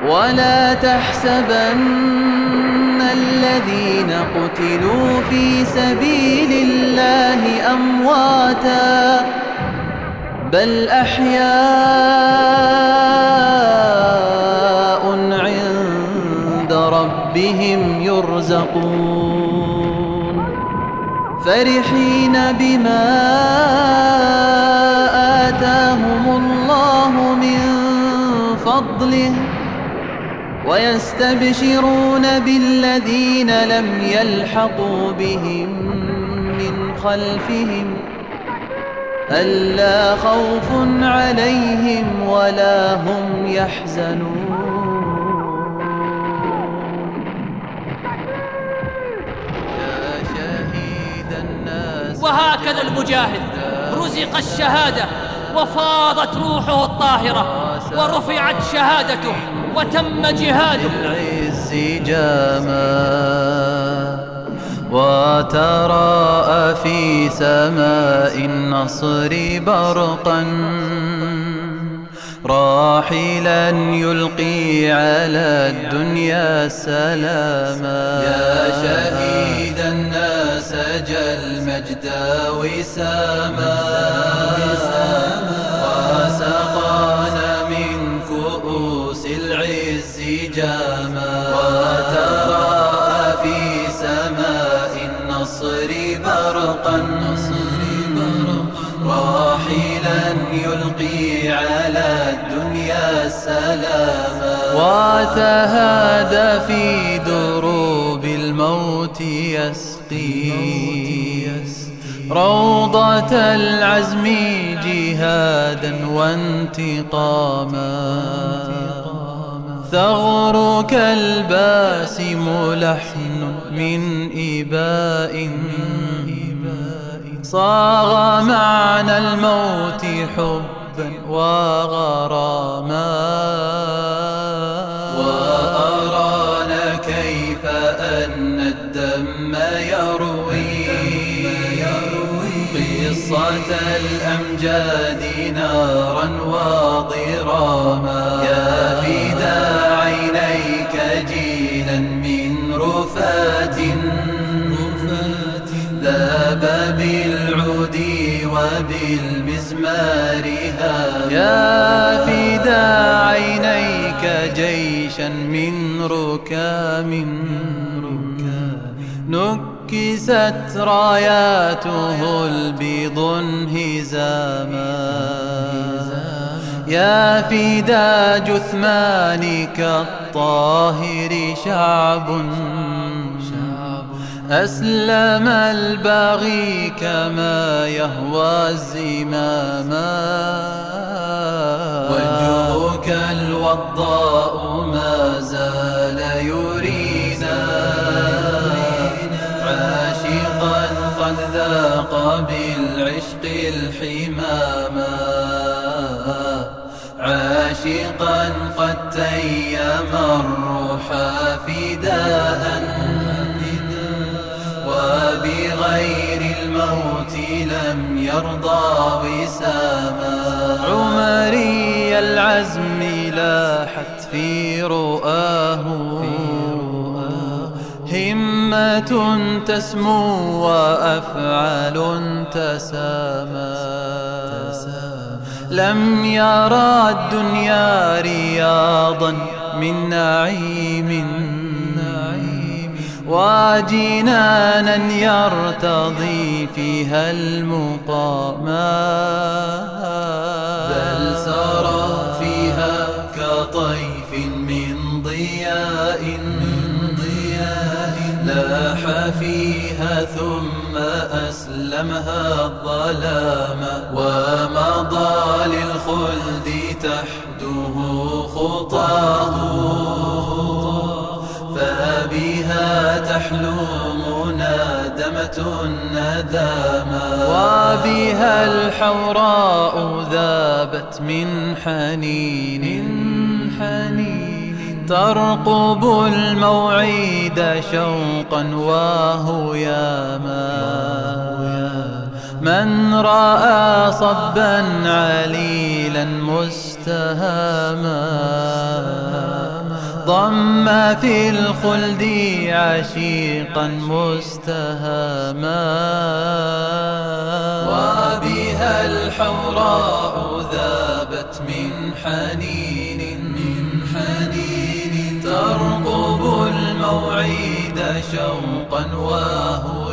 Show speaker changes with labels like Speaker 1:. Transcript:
Speaker 1: ولا تحسبن الذين قتلوا في سبيل الله أمواتا بل أحياء عند ربهم يرزقون فرحين بما آتاهم الله من فضله ويستبشرون بالذين لم يلحقوا بهم من خلفهم ألا خوف عليهم ولا هم يحزنون. يا شهيد الناس
Speaker 2: وهكذا المجاهد رزق الشهادة وفاضت روحه الطاهرة ورفعت شهادته وتم جهاده
Speaker 1: بالعز جاما وتراءى في سماء النصر برقا راحلا يلقي على الدنيا سلاما. يا شهيد الناس جل المجد وساما وسقانا من كؤوس العز جاما وتراءى في سماء النصر برقا راحلا يلقي على الدنيا سلاما وتهادى في دروب الموت يسقي روضة العزم جهادا وانتقاما ثغرك الباسم لحن من إباء صاغ معنى الموت حبا وغراما وأرانا كيف أن الدم يروي قصة الأمجاد نارا وضراما يا فدا عينيك جيلا من رفات ذاب بالعود وبالمزمار يا فدا عينيك جيشا من ركام نكست راياته البيض انهزاما يا فدا جثمانك الطاهر شعب أسلم الباغي كما يهوى الزماما وجهك الوضاء ما زال يرينا عاشقا قد ذاق بالعشق الحماما عاشقا قد تيم الروح فداء وبغير الموت لم يرضى وساما عمري العزم لاحت في رؤاه همة تسمو وأفعال تسامى لم يرى الدنيا رياضا من نعيم وجنانا يرتضي فيها المقاما بل سرى فيها كطيف من ضياء لاح فيها ثم أسلمها الظلام ومضى للخلد تحده خطاه فبها تحلو منادمة الندامى وبها الحوراء ذابت من حنين ترقب الموعد شوقا وهياما من رأى صبا عليلا مستهاما ضم في الخلد عشيقا مستهاما وبها الحوراء ذابت من حنين ترقب الموعد شوقا وهو